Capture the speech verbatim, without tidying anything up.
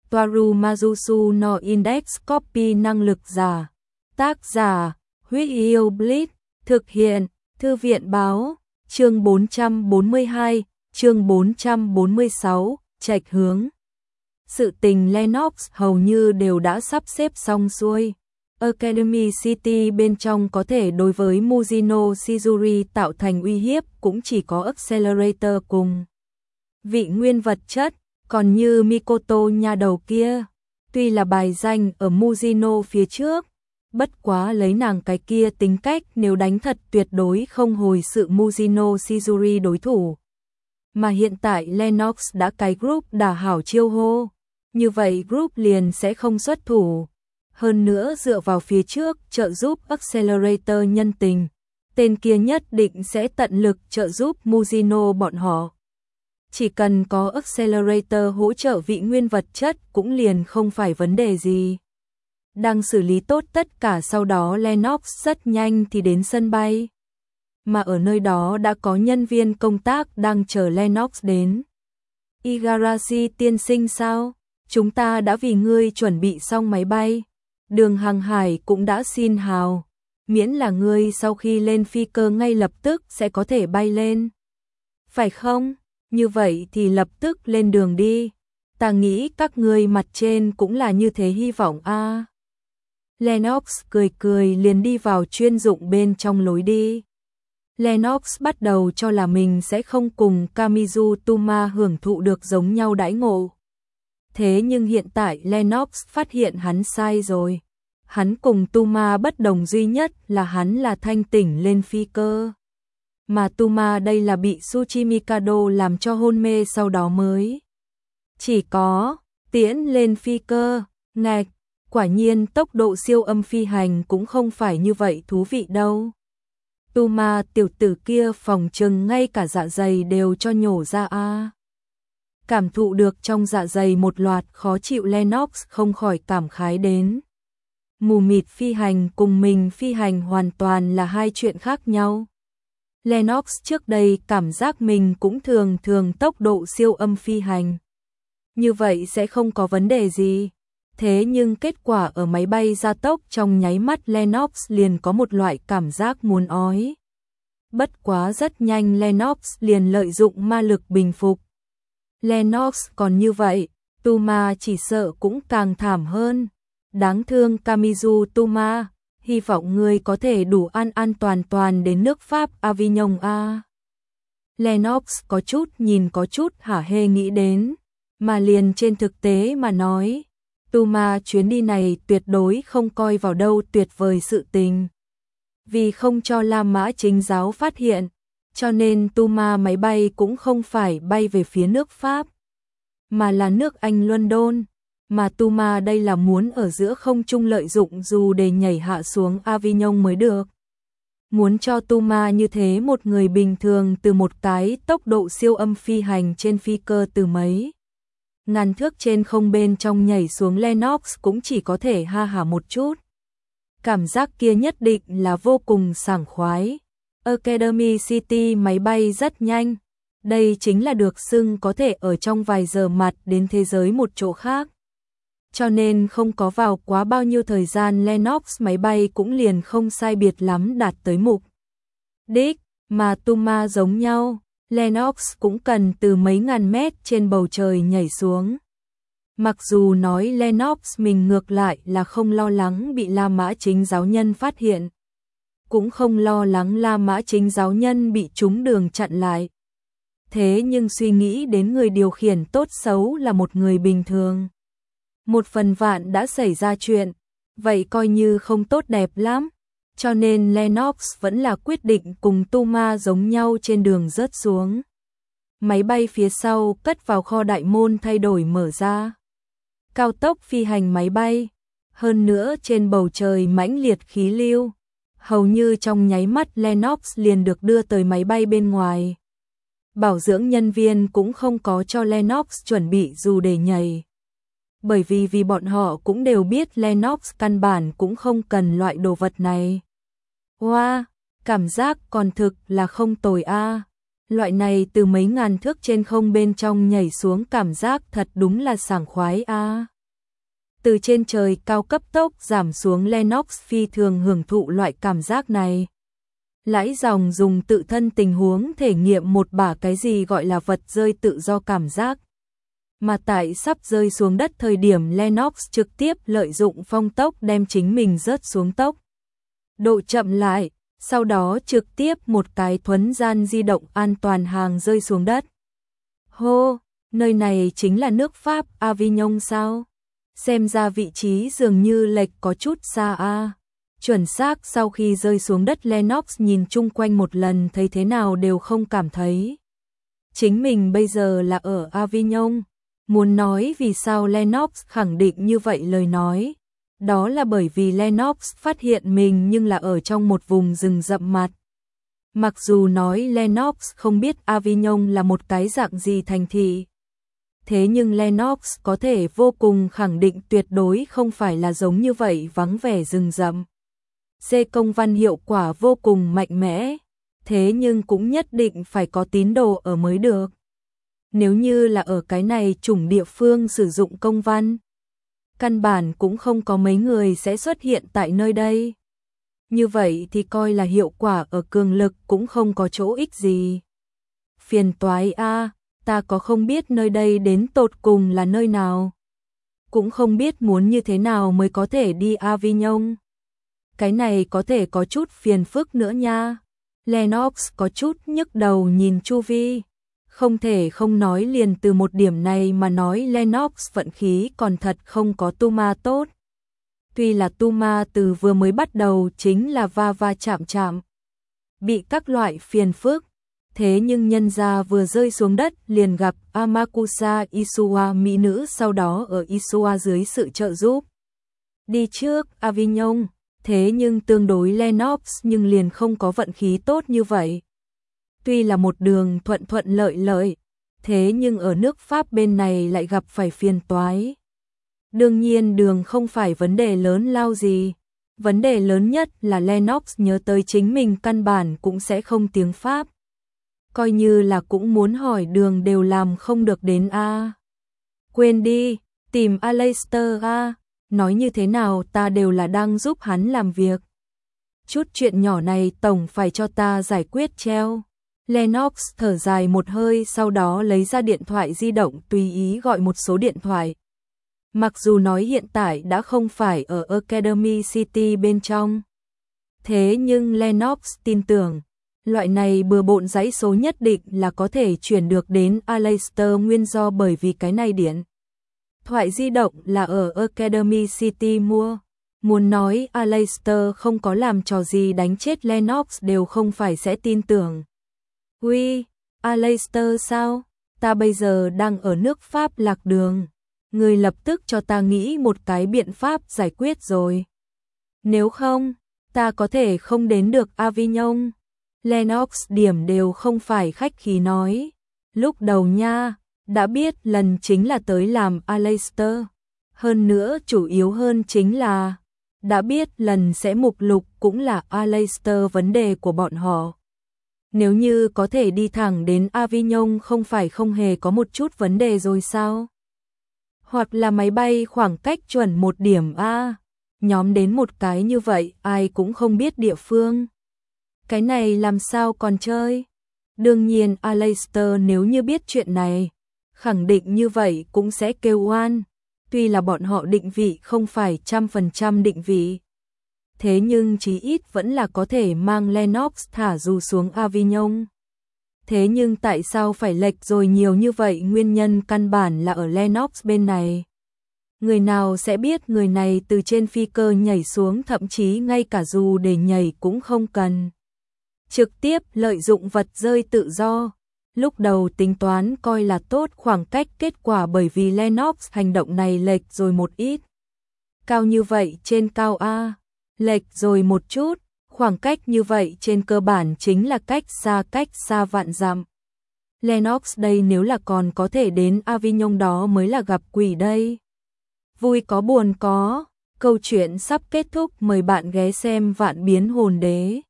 Toaru Majusu no Index Copy năng lực giả. Tác giả, Huyết Yêu Blitz, thực hiện, Thư viện báo, chương bốn trăm bốn mươi hai, chương bốn trăm bốn mươi sáu, trạch hướng. Sự tình Lennox hầu như đều đã sắp xếp xong xuôi. Academy City bên trong có thể đối với Mujino Shizuri tạo thành uy hiếp cũng chỉ có Accelerator cùng vị nguyên vật chất, còn như Mikoto nhà đầu kia, tuy là bài danh ở Mujino phía trước, bất quá lấy nàng cái kia tính cách nếu đánh thật tuyệt đối không hồi sự Mujino Shizuri đối thủ. Mà hiện tại Lennox đã cái group đả hảo chiêu hô, như vậy group liền sẽ không xuất thủ. Hơn nữa dựa vào phía trước trợ giúp Accelerator nhân tình, tên kia nhất định sẽ tận lực trợ giúp Mujino bọn họ. Chỉ cần có Accelerator hỗ trợ vị nguyên vật chất cũng liền không phải vấn đề gì. Đang xử lý tốt tất cả sau đó Lennox rất nhanh thì đến sân bay. Mà ở nơi đó đã có nhân viên công tác đang chờ Lennox đến. Igarashi tiên sinh sao? Chúng ta đã vì ngươi chuẩn bị xong máy bay. Đường hàng hải cũng đã xin hào. Miễn là ngươi sau khi lên phi cơ ngay lập tức sẽ có thể bay lên. Phải không? Như vậy thì lập tức lên đường đi. Ta nghĩ các ngươi mặt trên cũng là như thế hy vọng a. À. Lennox cười cười liền đi vào chuyên dụng bên trong lối đi. Lennox bắt đầu cho là mình sẽ không cùng Kamizu Tuma hưởng thụ được giống nhau đãi ngộ. Thế nhưng hiện tại Lennox phát hiện hắn sai rồi. Hắn cùng Tuma bất đồng duy nhất là hắn là thanh tỉnh lên phi cơ. Mà Tuma đây là bị Tsuchimikado làm cho hôn mê sau đó mới. Chỉ có tiễn lên phi cơ, ngạch, quả nhiên tốc độ siêu âm phi hành cũng không phải như vậy thú vị đâu. Tuma tiểu tử kia phòng trừng ngay cả dạ dày đều cho nhổ ra a. À. Cảm thụ được trong dạ dày một loạt khó chịu Lennox không khỏi cảm khái đến. Mù mịt phi hành cùng mình phi hành hoàn toàn là hai chuyện khác nhau. Lennox trước đây cảm giác mình cũng thường thường tốc độ siêu âm phi hành. Như vậy sẽ không có vấn đề gì. Thế nhưng kết quả ở máy bay gia tốc trong nháy mắt Lennox liền có một loại cảm giác muốn ói. Bất quá rất nhanh Lennox liền lợi dụng ma lực bình phục. Lennox còn như vậy, Tuma chỉ sợ cũng càng thảm hơn. Đáng thương Kamizu Tuma, hy vọng ngươi có thể đủ an an toàn toàn đến nước Pháp Avignon a. Lennox có chút nhìn có chút hả hê nghĩ đến, mà liền trên thực tế mà nói, Tuma chuyến đi này tuyệt đối không coi vào đâu tuyệt vời sự tình. Vì không cho La Mã Chính giáo phát hiện, cho nên Tuma máy bay cũng không phải bay về phía nước Pháp, mà là nước Anh London. Mà Tuma đây là muốn ở giữa không trung lợi dụng dù để nhảy hạ xuống Avignon mới được. Muốn cho Tuma như thế một người bình thường từ một cái tốc độ siêu âm phi hành trên phi cơ từ mấy ngàn thước trên không bên trong nhảy xuống Lennox cũng chỉ có thể ha hả một chút. Cảm giác kia nhất định là vô cùng sảng khoái. Academy City máy bay rất nhanh. Đây chính là được xưng có thể ở trong vài giờ mặt đến thế giới một chỗ khác. Cho nên không có vào quá bao nhiêu thời gian Lennox máy bay cũng liền không sai biệt lắm đạt tới mục đích, mà Tuma giống nhau, Lennox cũng cần từ mấy ngàn mét trên bầu trời nhảy xuống. Mặc dù nói Lennox mình ngược lại là không lo lắng bị La Mã Chính giáo nhân phát hiện, cũng không lo lắng La Mã Chính giáo nhân bị trúng đường chặn lại. Thế nhưng suy nghĩ đến người điều khiển tốt xấu là một người bình thường. Một phần vạn đã xảy ra chuyện, vậy coi như không tốt đẹp lắm. Cho nên Lennox vẫn là quyết định cùng Tuma giống nhau trên đường rớt xuống. Máy bay phía sau cất vào kho đại môn thay đổi mở ra. Cao tốc phi hành máy bay, hơn nữa trên bầu trời mãnh liệt khí lưu. Hầu như trong nháy mắt Lennox liền được đưa tới máy bay bên ngoài. Bảo dưỡng nhân viên cũng không có cho Lennox chuẩn bị dù để nhảy. Bởi vì vì bọn họ cũng đều biết Lennox căn bản cũng không cần loại đồ vật này. Wow, cảm giác còn thực là không tồi a. À. Loại này từ mấy ngàn thước trên không bên trong nhảy xuống cảm giác thật đúng là sảng khoái a. À. từ trên trời cao cấp tốc giảm xuống. Lennox phi thường hưởng thụ loại cảm giác này. Lãi dòng dùng tự thân tình huống thể nghiệm một bả cái gì gọi là vật rơi tự do cảm giác. Mà tại sắp rơi xuống đất thời điểm Lennox trực tiếp lợi dụng phong tốc đem chính mình rớt xuống tốc độ chậm lại, sau đó trực tiếp một cái thuấn gian di động an toàn hàng rơi xuống đất. Hô, nơi này chính là nước Pháp Avignon sao? Xem ra vị trí dường như lệch có chút xa a. À. Chuẩn xác sau khi rơi xuống đất Lennox nhìn chung quanh một lần thấy thế nào đều không cảm thấy. Chính mình bây giờ là ở Avignon. Muốn nói vì sao Lennox khẳng định như vậy lời nói. Đó là bởi vì Lennox phát hiện mình nhưng là ở trong một vùng rừng rậm mặt. Mặc dù nói Lennox không biết Avignon là một cái dạng gì thành thị. Thế nhưng Lennox có thể vô cùng khẳng định tuyệt đối không phải là giống như vậy vắng vẻ rừng rậm. C công văn hiệu quả vô cùng mạnh mẽ, thế nhưng cũng nhất định phải có tín đồ ở mới được. Nếu như là ở cái này chủng địa phương sử dụng công văn, căn bản cũng không có mấy người sẽ xuất hiện tại nơi đây. Như vậy thì coi là hiệu quả ở cường lực cũng không có chỗ ích gì. Phiền toái a, ta có không biết nơi đây đến tột cùng là nơi nào. Cũng không biết muốn như thế nào mới có thể đi Avignon. Cái này có thể có chút phiền phức nữa nha. Lennox có chút nhức đầu nhìn chu vi. Không thể không nói liền từ một điểm này mà nói Lennox vận khí còn thật không có Tuma tốt. Tuy là Tuma từ vừa mới bắt đầu chính là va va chạm chạm, bị các loại phiền phức, thế nhưng nhân gia vừa rơi xuống đất liền gặp Amakusa Isuwa mỹ nữ sau đó ở Isuwa dưới sự trợ giúp. Đi trước Avignon, thế nhưng tương đối Lennox nhưng liền không có vận khí tốt như vậy. Tuy là một đường thuận thuận lợi lợi, thế nhưng ở nước Pháp bên này lại gặp phải phiền toái. Đương nhiên đường không phải vấn đề lớn lao gì. Vấn đề lớn nhất là Lennox nhớ tới chính mình căn bản cũng sẽ không tiếng Pháp. Coi như là cũng muốn hỏi đường đều làm không được đến A. Quên đi, tìm Aleister A. Nói như thế nào ta đều là đang giúp hắn làm việc. Chút chuyện nhỏ này tổng phải cho ta giải quyết treo. Lennox thở dài một hơi sau đó lấy ra điện thoại di động tùy ý gọi một số điện thoại. Mặc dù nói hiện tại đã không phải ở Academy City bên trong. Thế nhưng Lennox tin tưởng, loại này bừa bộn dãy số nhất định là có thể chuyển được đến Aleister nguyên do bởi vì cái này điện thoại di động là ở Academy City mua. Muốn nói Aleister không có làm trò gì đánh chết Lennox đều không phải sẽ tin tưởng. Uy, Aleister sao? Ta bây giờ đang ở nước Pháp lạc đường. Người lập tức cho ta nghĩ một cái biện pháp giải quyết rồi. Nếu không, ta có thể không đến được Avignon. Lennox điểm đều không phải khách khí nói. Lúc đầu nha, đã biết lần chính là tới làm Aleister. Hơn nữa chủ yếu hơn chính là, đã biết lần sẽ mục lục cũng là Aleister vấn đề của bọn họ. Nếu như có thể đi thẳng đến Avignon không phải không hề có một chút vấn đề rồi sao? Hoặc là máy bay khoảng cách chuẩn một điểm A, nhóm đến một cái như vậy ai cũng không biết địa phương. Cái này làm sao còn chơi? Đương nhiên Aleister nếu như biết chuyện này, khẳng định như vậy cũng sẽ kêu oan. Tuy là bọn họ định vị không phải trăm phần trăm định vị. Thế nhưng chí ít vẫn là có thể mang Lennox thả dù xuống Avignon. Thế nhưng tại sao phải lệch rồi nhiều như vậy? Nguyên nhân căn bản là ở Lennox bên này. Người nào sẽ biết người này từ trên phi cơ nhảy xuống, thậm chí ngay cả dù để nhảy cũng không cần. Trực tiếp lợi dụng vật rơi tự do. Lúc đầu tính toán coi là tốt khoảng cách, kết quả bởi vì Lennox hành động này lệch rồi một ít. Cao như vậy trên cao A, lệch rồi một chút. Khoảng cách như vậy trên cơ bản chính là cách xa cách xa vạn dặm. Lennox đây nếu là còn có thể đến Avignon đó mới là gặp quỷ đây. Vui có buồn có, câu chuyện sắp kết thúc, mời bạn ghé xem Vạn Biến Hồn Đế.